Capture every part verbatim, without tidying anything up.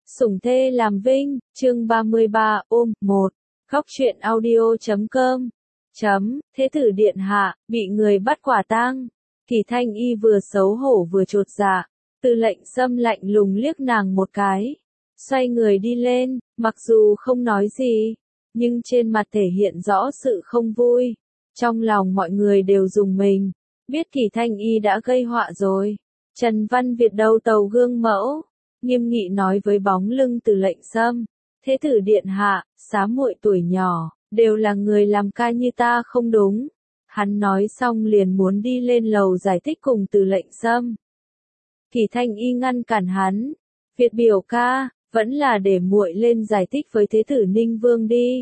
Sủng thê làm vinh, chương ba mươi ba, ôm, một. Khóc chuyện audio chấm com. Chấm, thế tử điện hạ, bị người bắt quả tang. Kỳ Thanh Y vừa xấu hổ vừa chột dạ. Tư lệnh Sâm lạnh lùng liếc nàng một cái. Xoay người đi lên, mặc dù không nói gì, nhưng trên mặt thể hiện rõ sự không vui. Trong lòng mọi người đều rùng mình. Biết Kỳ Thanh Y đã gây họa rồi. Trần Văn Việt đầu tàu gương mẫu, nghiêm nghị nói với bóng lưng Tư lệnh Sâm. Thế tử điện hạ, xá muội tuổi nhỏ, đều là người làm ca như ta không đúng. Hắn nói xong liền muốn đi lên lầu giải thích cùng Tư lệnh Sâm. Kỳ Thanh Y ngăn cản hắn. Việt biểu ca, vẫn là để muội lên giải thích với thế tử Ninh Vương đi.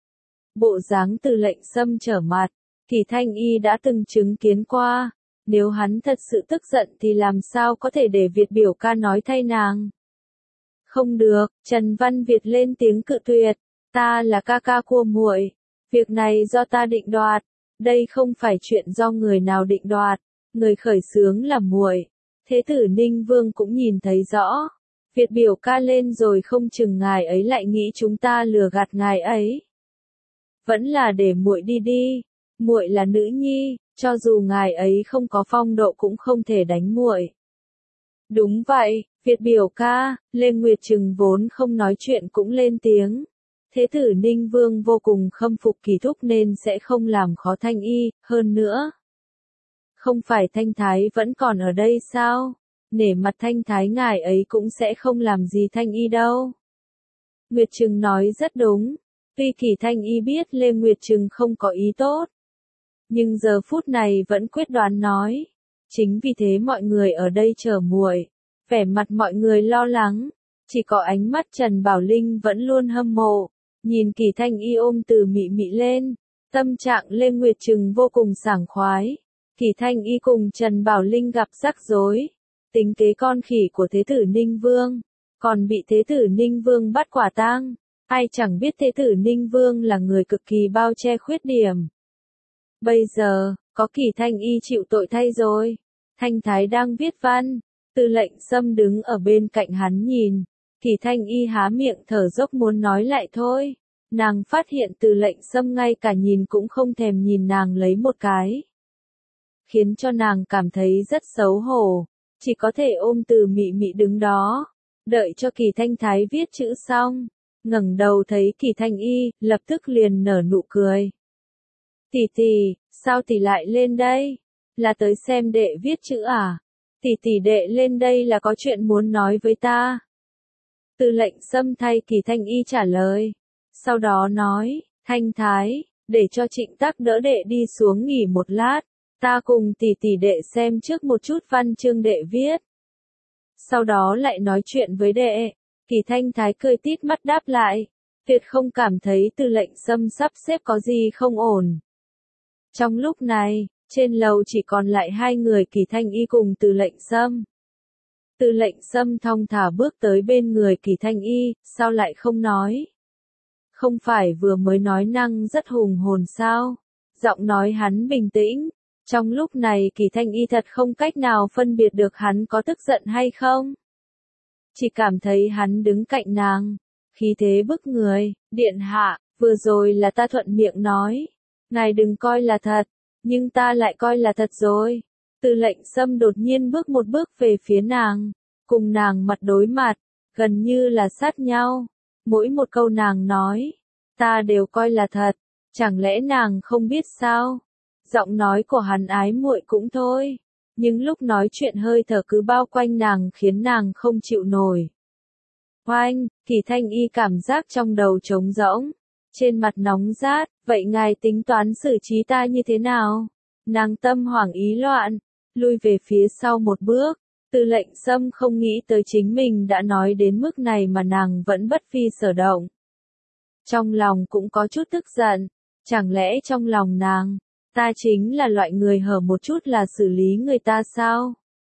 Bộ dáng Tư lệnh Sâm trở mặt, Kỳ Thanh Y đã từng chứng kiến qua. Nếu hắn thật sự tức giận thì làm sao có thể để Việt biểu ca nói thay nàng. Không được, Trần Văn Việt lên tiếng cự tuyệt. Ta là ca ca của muội, việc này do ta định đoạt. Đây không phải chuyện do người nào định đoạt, người khởi xướng là muội. Thế tử Ninh Vương cũng nhìn thấy rõ. Việt biểu ca lên rồi không chừng ngài ấy lại nghĩ chúng ta lừa gạt ngài ấy. Vẫn là để muội đi đi, muội là nữ nhi, cho dù ngài ấy không có phong độ cũng không thể đánh muội. Đúng vậy, Việt biểu ca, Lê Nguyệt Trừng vốn không nói chuyện cũng lên tiếng. Thế tử Ninh Vương vô cùng khâm phục Kỳ thúc nên sẽ không làm khó Thanh Y, hơn nữa. Không phải Thanh Thái vẫn còn ở đây sao? Nể mặt Thanh Thái ngài ấy cũng sẽ không làm gì Thanh Y đâu. Nguyệt Trừng nói rất đúng. Tuy Kỳ Thanh Y biết Lê Nguyệt Trừng không có ý tốt, nhưng giờ phút này vẫn quyết đoán nói. Chính vì thế mọi người ở đây chờ muội. Vẻ mặt mọi người lo lắng. Chỉ có ánh mắt Trần Bảo Linh vẫn luôn hâm mộ. Nhìn Kỳ Thanh Y ôm Từ Mị Mị lên. Tâm trạng Lê Nguyệt Trừng vô cùng sảng khoái. Kỳ Thanh Y cùng Trần Bảo Linh gặp rắc rối. Tính kế con khỉ của thế tử Ninh Vương. Còn bị thế tử Ninh Vương bắt quả tang. Ai chẳng biết thế tử Ninh Vương là người cực kỳ bao che khuyết điểm. Bây giờ, có Kỳ Thanh Y chịu tội thay rồi. Thanh Thái đang viết văn. Tư lệnh Sâm đứng ở bên cạnh hắn nhìn. Kỳ Thanh Y há miệng thở dốc muốn nói lại thôi. Nàng phát hiện Tư lệnh Sâm ngay cả nhìn cũng không thèm nhìn nàng lấy một cái. Khiến cho nàng cảm thấy rất xấu hổ. Chỉ có thể ôm Từ Mị Mị đứng đó. Đợi cho Kỳ Thanh Thái viết chữ xong. Ngẩng đầu thấy Kỳ Thanh Y, lập tức liền nở nụ cười. Tỷ tỷ, sao tỷ lại lên đây? Là tới xem đệ viết chữ à? Tỷ tỷ đệ lên đây là có chuyện muốn nói với ta. Tư lệnh Sâm thay Kỳ Thanh Y trả lời. Sau đó nói, Thanh Thái, để cho Trịnh Tắc đỡ đệ đi xuống nghỉ một lát. Ta cùng tỷ tỷ đệ xem trước một chút văn chương đệ viết. Sau đó lại nói chuyện với đệ. Kỳ Thanh Thái cười tít mắt đáp lại. Tuyệt không cảm thấy Tư lệnh Sâm sắp xếp có gì không ổn. Trong lúc này, trên lầu chỉ còn lại hai người Kỳ Thanh Y cùng Tư lệnh Sâm. Tư lệnh Sâm thong thả bước tới bên người Kỳ Thanh Y, sao lại không nói? Không phải vừa mới nói năng rất hùng hồn sao? Giọng nói hắn bình tĩnh. Trong lúc này Kỳ Thanh Y thật không cách nào phân biệt được hắn có tức giận hay không. Chỉ cảm thấy hắn đứng cạnh nàng. Khí thế bức người, điện hạ, vừa rồi là ta thuận miệng nói. Ngài đừng coi là thật, nhưng ta lại coi là thật rồi. Tư lệnh Sâm đột nhiên bước một bước về phía nàng, cùng nàng mặt đối mặt, gần như là sát nhau. Mỗi một câu nàng nói, ta đều coi là thật, chẳng lẽ nàng không biết sao? Giọng nói của hắn ái muội cũng thôi, nhưng lúc nói chuyện hơi thở cứ bao quanh nàng khiến nàng không chịu nổi. Oanh, Kỳ Thanh Y cảm giác trong đầu trống rỗng, trên mặt nóng rát, vậy ngài tính toán xử trí ta như thế nào? Nàng tâm hoảng ý loạn, lui về phía sau một bước. Tư lệnh Sâm không nghĩ tới chính mình đã nói đến mức này mà nàng vẫn bất phi sở động. Trong lòng cũng có chút tức giận, chẳng lẽ trong lòng nàng, ta chính là loại người hở một chút là xử lý người ta sao?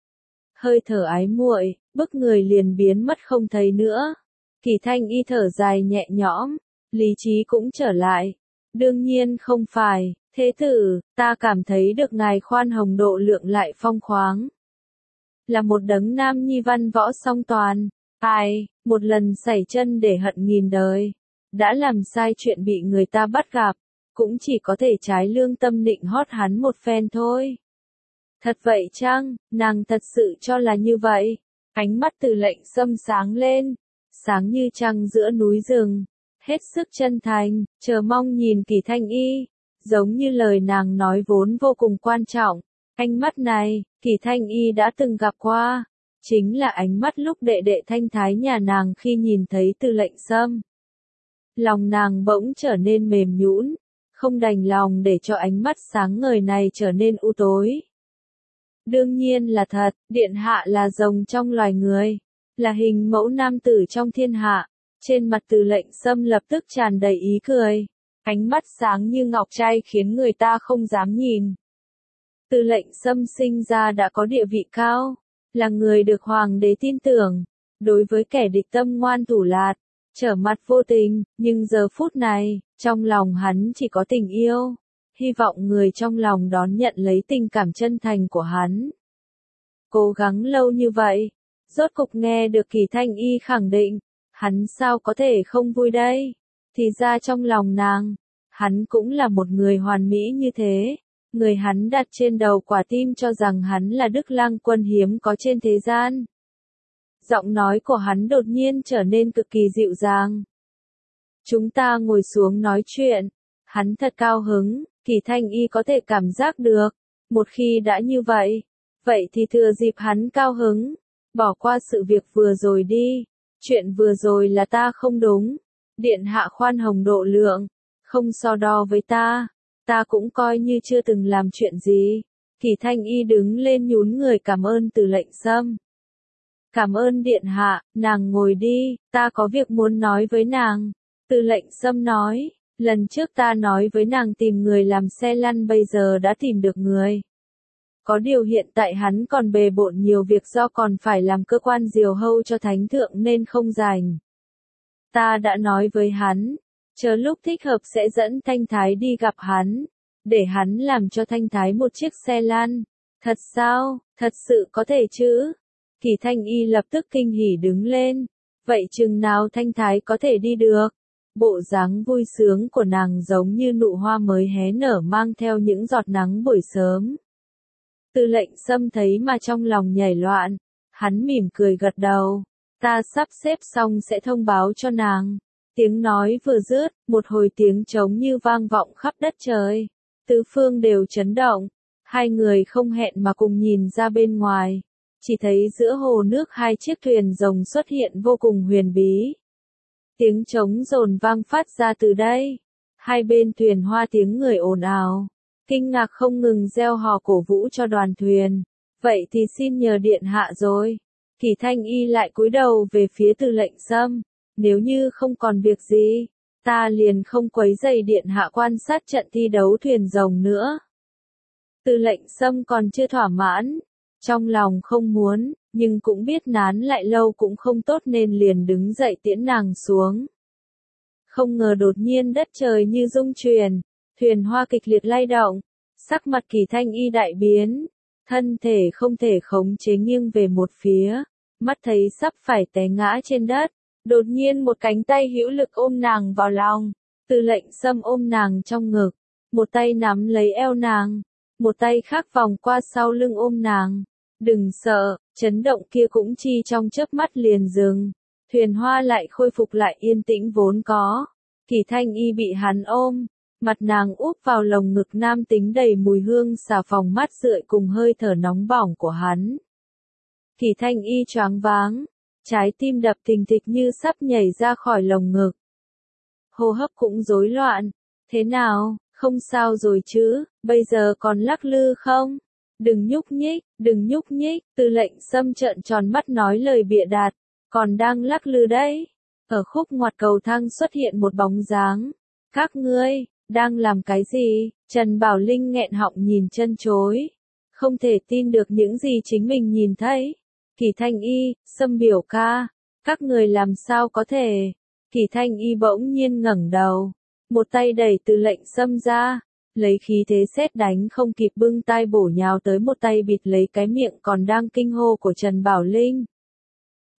Hơi thở ái muội, bức người liền biến mất không thấy nữa. Kỳ Thanh Y thở dài nhẹ nhõm, lý trí cũng trở lại. Đương nhiên không phải, thế tử, ta cảm thấy được ngài khoan hồng độ lượng lại phong khoáng. Là một đấng nam nhi văn võ song toàn, Ai, một lần sẩy chân để hận nghìn đời. Đã làm sai chuyện bị người ta bắt gặp, cũng chỉ có thể trái lương tâm nịnh hót hắn một phen thôi. Thật vậy chăng, nàng thật sự cho là như vậy. Ánh mắt Từ Lệnh Sâm sáng lên, sáng như trăng giữa núi rừng, hết sức chân thành, chờ mong nhìn Kỳ Thanh Y, giống như lời nàng nói vốn vô cùng quan trọng. Ánh mắt này, Kỳ Thanh Y đã từng gặp qua, chính là ánh mắt lúc đệ đệ Thanh Thái nhà nàng khi nhìn thấy Từ Lệnh Sâm. Lòng nàng bỗng trở nên mềm nhũn, không đành lòng để cho ánh mắt sáng ngời này trở nên u tối. Đương nhiên là thật, điện hạ là rồng trong loài người, là hình mẫu nam tử trong thiên hạ. Trên mặt Từ Lệnh Sâm lập tức tràn đầy ý cười, ánh mắt sáng như ngọc trai khiến người ta không dám nhìn. Từ Lệnh Sâm sinh ra đã có địa vị cao, là người được hoàng đế tin tưởng, đối với kẻ địch tâm ngoan thủ lạt, trở mặt vô tình, nhưng giờ phút này, trong lòng hắn chỉ có tình yêu, hy vọng người trong lòng đón nhận lấy tình cảm chân thành của hắn. Cố gắng lâu như vậy, rốt cục nghe được Kỳ Thanh Y khẳng định, hắn sao có thể không vui đây? Thì ra trong lòng nàng, hắn cũng là một người hoàn mỹ như thế. Người hắn đặt trên đầu quả tim cho rằng hắn là Đức Lang Quân hiếm có trên thế gian. Giọng nói của hắn đột nhiên trở nên cực kỳ dịu dàng. Chúng ta ngồi xuống nói chuyện. Hắn thật cao hứng, Kỳ Thanh Y có thể cảm giác được. Một khi đã như vậy, vậy thì thừa dịp hắn cao hứng, bỏ qua sự việc vừa rồi đi. Chuyện vừa rồi là ta không đúng. Điện hạ khoan hồng độ lượng, không so đo với ta. Ta cũng coi như chưa từng làm chuyện gì. Kỳ Thanh Y đứng lên nhún người cảm ơn Từ Lệnh Sâm. Cảm ơn điện hạ, nàng ngồi đi, ta có việc muốn nói với nàng. Từ Lệnh Sâm nói, lần trước ta nói với nàng tìm người làm xe lăn bây giờ đã tìm được người. Có điều hiện tại hắn còn bề bộn nhiều việc do còn phải làm cơ quan diều hâu cho thánh thượng nên không rảnh. Ta đã nói với hắn, chờ lúc thích hợp sẽ dẫn Thanh Thái đi gặp hắn, để hắn làm cho Thanh Thái một chiếc xe lăn. Thật sao, thật sự có thể chứ? Kỳ Thanh Y lập tức kinh hỉ đứng lên. Vậy chừng nào Thanh Thái có thể đi được? Bộ dáng vui sướng của nàng giống như nụ hoa mới hé nở mang theo những giọt nắng buổi sớm. Từ Lệnh Sâm thấy mà trong lòng nhảy loạn, hắn mỉm cười gật đầu. Ta sắp xếp xong sẽ thông báo cho nàng. Tiếng nói vừa dứt, một hồi tiếng trống như vang vọng khắp đất trời. Tứ phương đều chấn động. Hai người không hẹn mà cùng nhìn ra bên ngoài. Chỉ thấy giữa hồ nước hai chiếc thuyền rồng xuất hiện vô cùng huyền bí. Tiếng trống dồn vang phát ra từ đây. Hai bên thuyền hoa tiếng người ồn ào. Kinh ngạc không ngừng reo hò cổ vũ cho đoàn thuyền. Vậy thì xin nhờ điện hạ rồi. Kỳ Thanh Y lại cúi đầu về phía Từ Lệnh Sâm. Nếu như không còn việc gì, ta liền không quấy rầy điện hạ quan sát trận thi đấu thuyền rồng nữa. Từ Lệnh Sâm còn chưa thỏa mãn, trong lòng không muốn, nhưng cũng biết nán lại lâu cũng không tốt nên liền đứng dậy tiễn nàng xuống. Không ngờ đột nhiên đất trời như rung chuyển, thuyền hoa kịch liệt lay động, sắc mặt Kỳ Thanh Y đại biến, thân thể không thể khống chế nghiêng về một phía, mắt thấy sắp phải té ngã trên đất. Đột nhiên một cánh tay hữu lực ôm nàng vào lòng. Từ Lệnh Sâm ôm nàng trong ngực, một tay nắm lấy eo nàng, một tay khác vòng qua sau lưng ôm nàng. Đừng sợ, chấn động kia cũng chi trong chớp mắt liền dừng. Thuyền hoa lại khôi phục lại yên tĩnh vốn có. Kỳ Thanh Y bị hắn ôm, mặt nàng úp vào lồng ngực nam tính đầy mùi hương xà phòng mát rượi cùng hơi thở nóng bỏng của hắn. Kỳ Thanh Y choáng váng. Trái tim đập thình thịch như sắp nhảy ra khỏi lồng ngực. Hô hấp cũng rối loạn. Thế nào, không sao rồi chứ, bây giờ còn lắc lư không? Đừng nhúc nhích, đừng nhúc nhích, Từ Lệnh Sâm trợn tròn mắt nói lời bịa đặt. Còn đang lắc lư đấy. Ở khúc ngoặt cầu thang xuất hiện một bóng dáng. Các ngươi, đang làm cái gì? Trần Bảo Linh nghẹn họng nhìn chân chối. Không thể tin được những gì chính mình nhìn thấy. Kỳ Thanh Y, Sâm biểu ca, các người làm sao có thể? Kỳ Thanh Y bỗng nhiên ngẩng đầu, một tay đẩy Từ Lệnh Sâm ra, lấy khí thế sét đánh không kịp bưng tai bổ nhào tới một tay bịt lấy cái miệng còn đang kinh hô của Trần Bảo Linh.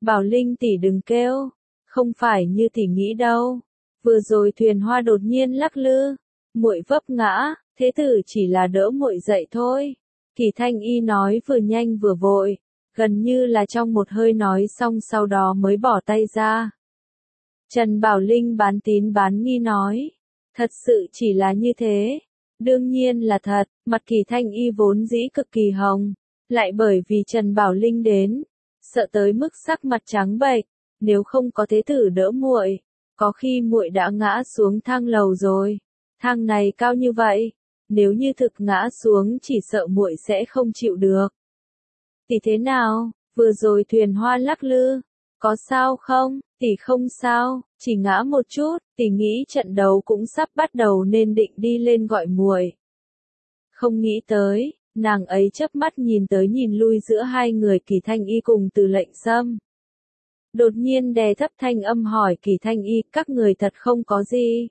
Bảo Linh tỷ đừng kêu, không phải như tỷ nghĩ đâu. Vừa rồi thuyền hoa đột nhiên lắc lư, muội vấp ngã, thế tử chỉ là đỡ muội dậy thôi. Kỳ Thanh Y nói vừa nhanh vừa vội, gần như là trong một hơi nói xong sau đó mới bỏ tay ra. Trần Bảo Linh bán tín bán nghi nói, thật sự chỉ là như thế. Đương nhiên là thật, mặt Kỳ Thanh Y vốn dĩ cực kỳ hồng, lại bởi vì Trần Bảo Linh đến, sợ tới mức sắc mặt trắng bệch, nếu không có thế tử đỡ muội, có khi muội đã ngã xuống thang lầu rồi. Thang này cao như vậy, nếu như thực ngã xuống chỉ sợ muội sẽ không chịu được. Tỷ thế nào, vừa rồi thuyền hoa lắc lư, có sao không? Tỷ không sao, chỉ ngã một chút, tỷ nghĩ trận đấu cũng sắp bắt đầu nên định đi lên gọi muội. Không nghĩ tới, nàng ấy chớp mắt nhìn tới nhìn lui giữa hai người Kỳ Thanh Y cùng Từ Lệnh Sâm. Đột nhiên đè thấp thanh âm hỏi Kỳ Thanh Y, các người thật không có gì.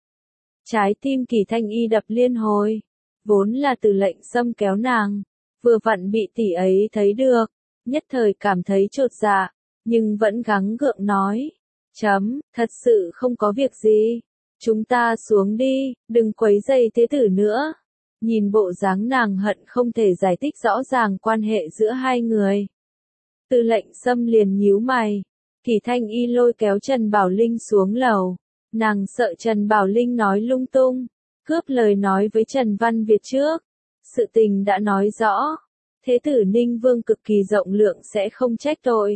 Trái tim Kỳ Thanh Y đập liên hồi, vốn là Từ Lệnh Sâm kéo nàng, vừa vặn bị tỷ ấy thấy được, nhất thời cảm thấy chột dạ, nhưng vẫn gắng gượng nói, chấm, thật sự không có việc gì, chúng ta xuống đi, đừng quấy rầy thế tử nữa. Nhìn bộ dáng nàng hận không thể giải thích rõ ràng quan hệ giữa hai người. Từ Lệnh Sâm liền nhíu mày, Kỳ Thanh Y lôi kéo Trần Bảo Linh xuống lầu, nàng sợ Trần Bảo Linh nói lung tung, cướp lời nói với Trần Văn Việt trước. Sự tình đã nói rõ, thế tử Ninh Vương cực kỳ rộng lượng sẽ không trách tội.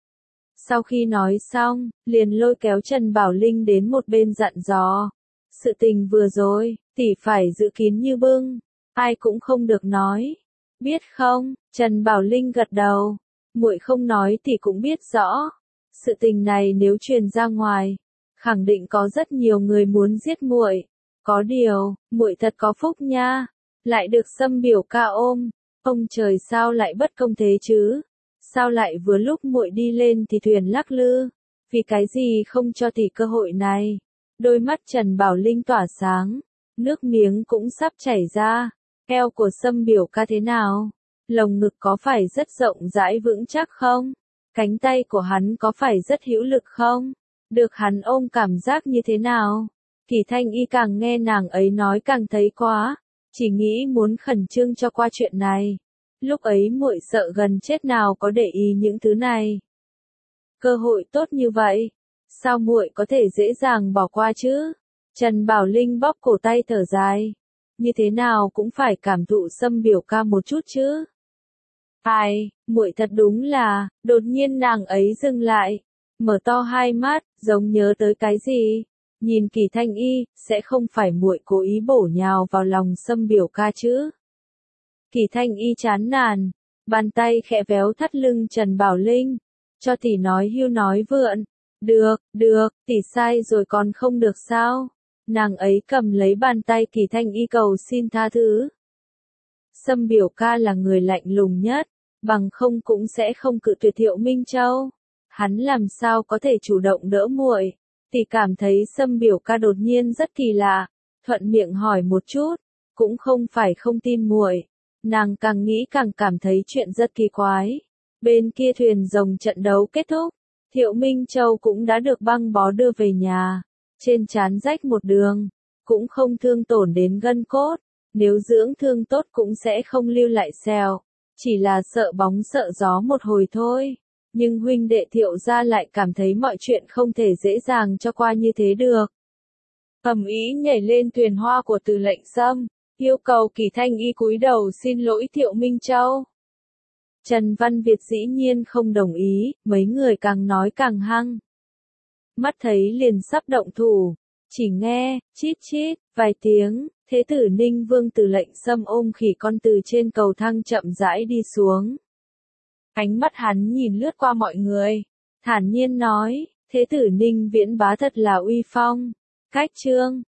Sau khi nói xong, liền lôi kéo Trần Bảo Linh đến một bên dặn dò. Sự tình vừa rồi, tỷ phải giữ kín như bưng, ai cũng không được nói. Biết không? Trần Bảo Linh gật đầu. Muội không nói tỷ cũng biết rõ. Sự tình này nếu truyền ra ngoài, khẳng định có rất nhiều người muốn giết muội. Có điều, muội thật có phúc nha, lại được Sâm biểu ca ôm. Ông trời sao lại bất công thế chứ? Sao lại vừa lúc muội đi lên thì thuyền lắc lư? Vì cái gì không cho tỷ cơ hội này? Đôi mắt Trần Bảo Linh tỏa sáng, nước miếng cũng sắp chảy ra. Eo của Sâm biểu ca thế nào? Lồng ngực có phải rất rộng rãi vững chắc không? Cánh tay của hắn có phải rất hữu lực không? Được hắn ôm cảm giác như thế nào? Kỳ Thanh Y càng nghe nàng ấy nói càng thấy quá, chỉ nghĩ muốn khẩn trương cho qua chuyện này. Lúc ấy muội sợ gần chết nào có để ý những thứ này. Cơ hội tốt như vậy, sao muội có thể dễ dàng bỏ qua chứ? Trần Bảo Linh bóp cổ tay thở dài, như thế nào cũng phải cảm thụ Sâm biểu ca một chút chứ. Ai, muội thật đúng là, đột nhiên nàng ấy dừng lại, mở to hai mắt, giống nhớ tới cái gì. Nhìn Kỳ Thanh Y, sẽ không phải muội cố ý bổ nhào vào lòng Sâm biểu ca chứ? Kỳ Thanh Y chán nản, bàn tay khẽ véo thắt lưng Trần Bảo Linh, cho tỷ nói hưu nói vượn. Được, được, tỷ sai rồi còn không được sao? Nàng ấy cầm lấy bàn tay Kỳ Thanh Y cầu xin tha thứ. Sâm biểu ca là người lạnh lùng nhất, bằng không cũng sẽ không cự tuyệt Thiệu Minh Châu. Hắn làm sao có thể chủ động đỡ muội? Tỷ cảm thấy Sâm biểu ca đột nhiên rất kỳ lạ, thuận miệng hỏi một chút, cũng không phải không tin muội. Nàng càng nghĩ càng cảm thấy chuyện rất kỳ quái. Bên kia thuyền rồng trận đấu kết thúc, Thiệu Minh Châu cũng đã được băng bó đưa về nhà, trên trán rách một đường, cũng không thương tổn đến gân cốt, nếu dưỡng thương tốt cũng sẽ không lưu lại sẹo, chỉ là sợ bóng sợ gió một hồi thôi. Nhưng huynh đệ Thiệu gia lại cảm thấy mọi chuyện không thể dễ dàng cho qua như thế được. Ầm ĩ nhảy lên thuyền hoa của Từ Lệnh Sâm, yêu cầu Kỳ Thanh Y cúi đầu xin lỗi Thiệu Minh Châu. Trần Văn Việt dĩ nhiên không đồng ý, mấy người càng nói càng hăng. Mắt thấy liền sắp động thủ, chỉ nghe, chít chít, vài tiếng, thế tử Ninh Vương Từ Lệnh Sâm ôm khỉ con từ trên cầu thang chậm rãi đi xuống. Ánh mắt hắn nhìn lướt qua mọi người, thản nhiên nói, thế tử Ninh Viễn bá thật là uy phong, cách trương,